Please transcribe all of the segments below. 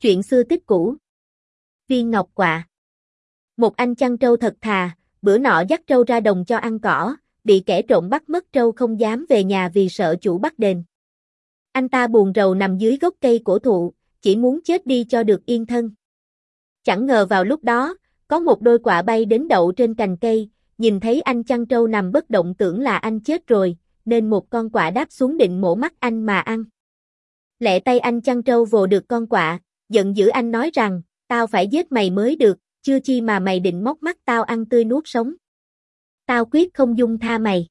Chuyện xưa tích cũ. Viên ngọc quạ. Một anh chăn trâu thật thà, bữa nọ dắt trâu ra đồng cho ăn cỏ, bị kẻ trộm bắt mất trâu không dám về nhà vì sợ chủ bắt đền. Anh ta buồn rầu nằm dưới gốc cây cổ thụ, chỉ muốn chết đi cho được yên thân. Chẳng ngờ vào lúc đó, có một đôi quạ bay đến đậu trên cành cây, nhìn thấy anh chăn trâu nằm bất động tưởng là anh chết rồi, nên một con quạ đáp xuống định mổ mắt anh mà ăn. Lẹ tay anh chăn trâu vồ được con quạ, giận dữ anh nói rằng, tao phải giết mày mới được, chưa chi mà mày định móc mắt tao ăn tươi nuốt sống. Tao quyết không dung tha mày.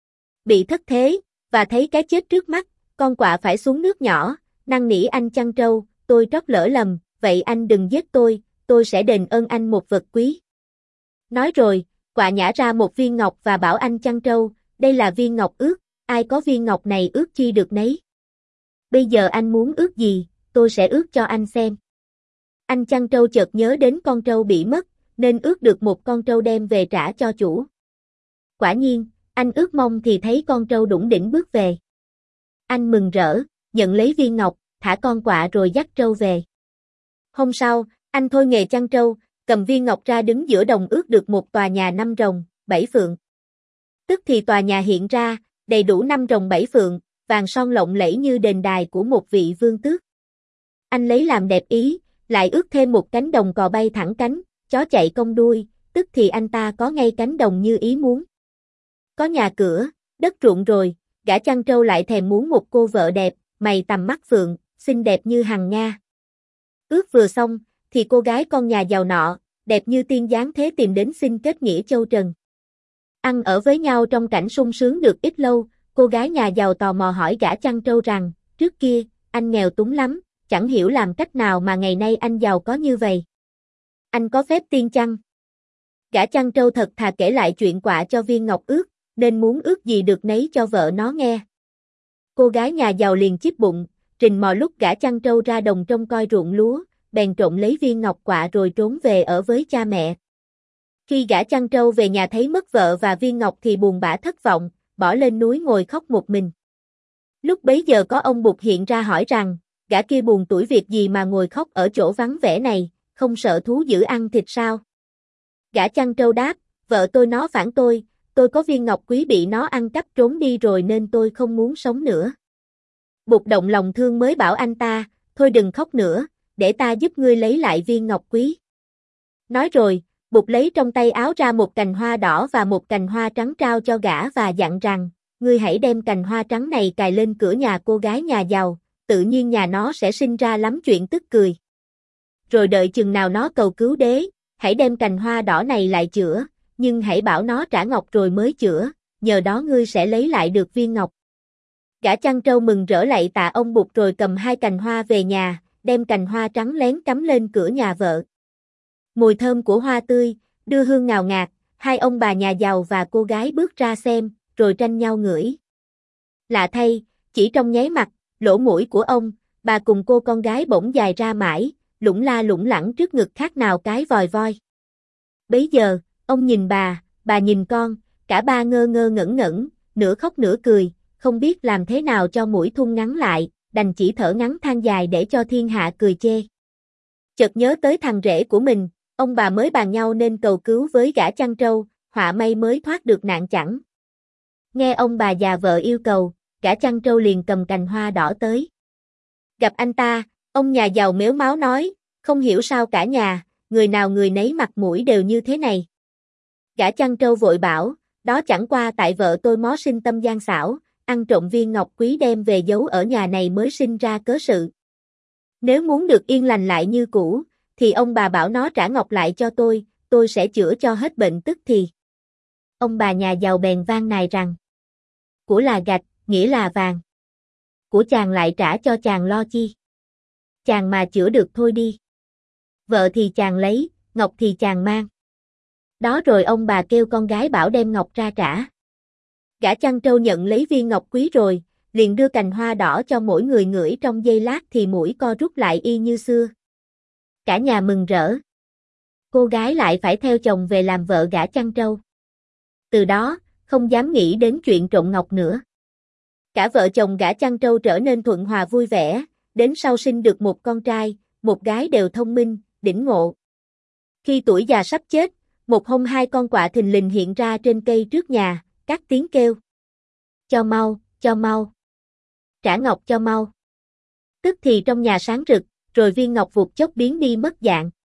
Bị thất thế, và thấy cái chết trước mắt, con quạ phải xuống nước nhỏ, năn nỉ anh chăn trâu, tôi trót lỡ lầm, vậy anh đừng giết tôi sẽ đền ơn anh một vật quý. Nói rồi, quạ nhả ra một viên ngọc và bảo anh chăn trâu, đây là viên ngọc ước, ai có viên ngọc này ước chi được nấy. Bây giờ anh muốn ước gì, tôi sẽ ước cho anh xem. Anh chăn trâu chợt nhớ đến con trâu bị mất, nên ước được một con trâu đem về trả cho chủ. Quả nhiên, anh ước mong thì thấy con trâu đủng đỉnh bước về. Anh mừng rỡ, nhận lấy viên ngọc, thả con quạ rồi dắt trâu về. Hôm sau, anh thôi nghề chăn trâu, cầm viên ngọc ra đứng giữa đồng ước được một tòa nhà 5 rồng, 7 phượng. Tức thì tòa nhà hiện ra, đầy đủ 5 rồng 7 phượng, vàng son lộng lẫy như đền đài của một vị vương tước. Anh lấy làm đẹp ý, lại ước thêm một cánh đồng cò bay thẳng cánh, chó chạy cong đuôi, tức thì anh ta có ngay cánh đồng như ý muốn. Có nhà cửa, đất ruộng rồi, gã chăn trâu lại thèm muốn một cô vợ đẹp, mày tầm mắt phượng, xinh đẹp như hằng nga. Ước vừa xong, thì cô gái con nhà giàu nọ, đẹp như tiên dáng thế tìm đến xin kết nghĩa châu trần. Ăn ở với nhau trong cảnh sung sướng được ít lâu, cô gái nhà giàu tò mò hỏi gã chăn trâu rằng, trước kia, anh nghèo túng lắm, chẳng hiểu làm cách nào mà ngày nay anh giàu có như vậy. Anh có phép tiên chăng? Gã chăn trâu thật thà kể lại chuyện quạ cho viên ngọc ước, nên muốn ước gì được nấy cho vợ nó nghe. Cô gái nhà giàu liền chíp bụng, rình mò lúc gã chăn trâu ra đồng trông coi ruộng lúa, bèn trộm lấy viên ngọc quạ rồi trốn về ở với cha mẹ. Khi gã chăn trâu về nhà thấy mất vợ và viên ngọc thì buồn bã thất vọng, bỏ lên núi ngồi khóc một mình. Lúc bấy giờ có ông Bụt hiện ra hỏi rằng, gã kia buồn tủi việc gì mà ngồi khóc ở chỗ vắng vẻ này, không sợ thú dữ ăn thịt sao? Gã chăn trâu đáp, vợ tôi nó phản tôi có viên ngọc quý bị nó ăn cắp trốn đi rồi nên tôi không muốn sống nữa. Bụt động lòng thương mới bảo anh ta, thôi đừng khóc nữa, để ta giúp ngươi lấy lại viên ngọc quý. Nói rồi, Bụt lấy trong tay áo ra một cành hoa đỏ và một cành hoa trắng trao cho gã và dặn rằng, ngươi hãy đem cành hoa trắng này cài lên cửa nhà cô gái nhà giàu, tự nhiên nhà nó sẽ sinh ra lắm chuyện tức cười. Rồi đợi chừng nào nó cầu cứu đế, hãy đem cành hoa đỏ này lại chữa, nhưng hãy bảo nó trả ngọc rồi mới chữa, nhờ đó ngươi sẽ lấy lại được viên ngọc. Gã chăn trâu mừng rỡ lạy tạ ông Bụt rồi cầm 2 cành hoa về nhà, đem cành hoa trắng lén cắm lên cửa nhà vợ. Mùi thơm của hoa tươi, đưa hương ngào ngạt, hai ông bà nhà giàu và cô gái bước ra xem, rồi tranh nhau ngửi. Lạ thay, chỉ trong nháy mắt, lỗ mũi của ông, bà cùng cô con gái bỗng dài ra mãi, lủng la lủng lẳng trước ngực khác nào cái vòi voi. Bấy giờ, ông nhìn bà nhìn con, cả ba ngơ ngơ ngẩn ngẩn, nửa khóc nửa cười, không biết làm thế nào cho mũi thun ngắn lại, đành chỉ thở ngắn than dài để cho thiên hạ cười chê. Chợt nhớ tới thằng rể của mình, ông bà mới bàn nhau nên cầu cứu với gã chăn trâu, họa may mới thoát được nạn chẳng. Nghe ông bà già vợ yêu cầu, gã chăn trâu liền cầm cành hoa đỏ tới. Gặp anh ta, ông nhà giàu mếu máo nói, không hiểu sao cả nhà, người nào người nấy mặt mũi đều như thế này. Gã chăn trâu vội bảo, đó chẳng qua tại vợ tôi mó sinh tâm gian xảo, ăn trộm viên ngọc quý đem về giấu ở nhà này mới sinh ra cớ sự. Nếu muốn được yên lành lại như cũ, thì ông bà bảo nó trả ngọc lại cho tôi sẽ chữa cho hết bệnh tức thì. Ông bà nhà giàu bèn van nài rằng, của là gạch, nghĩa là vàng. Của chàng lại trả cho chàng lo chi. Chàng mà chữa được thôi đi. Vợ thì chàng lấy, ngọc thì chàng mang. Đó rồi ông bà kêu con gái bảo đem ngọc ra trả. Gã chăn trâu nhận lấy viên ngọc quý rồi, liền đưa cành hoa đỏ cho mỗi người ngửi trong giây lát thì mũi co rút lại y như xưa. Cả nhà mừng rỡ. Cô gái lại phải theo chồng về làm vợ gã chăn trâu. Từ đó, không dám nghĩ đến chuyện trộm ngọc nữa. Cả vợ chồng gã chăn trâu trở nên thuận hòa vui vẻ, đến sau sinh được một con trai, một gái đều thông minh, đỉnh ngộ. Khi tuổi già sắp chết, một hôm hai con quạ thình lình hiện ra trên cây trước nhà, các tiếng kêu. Cho mau. Trả ngọc cho mau. Tức thì trong nhà sáng rực, rồi viên ngọc vụt chốc biến đi mất dạng.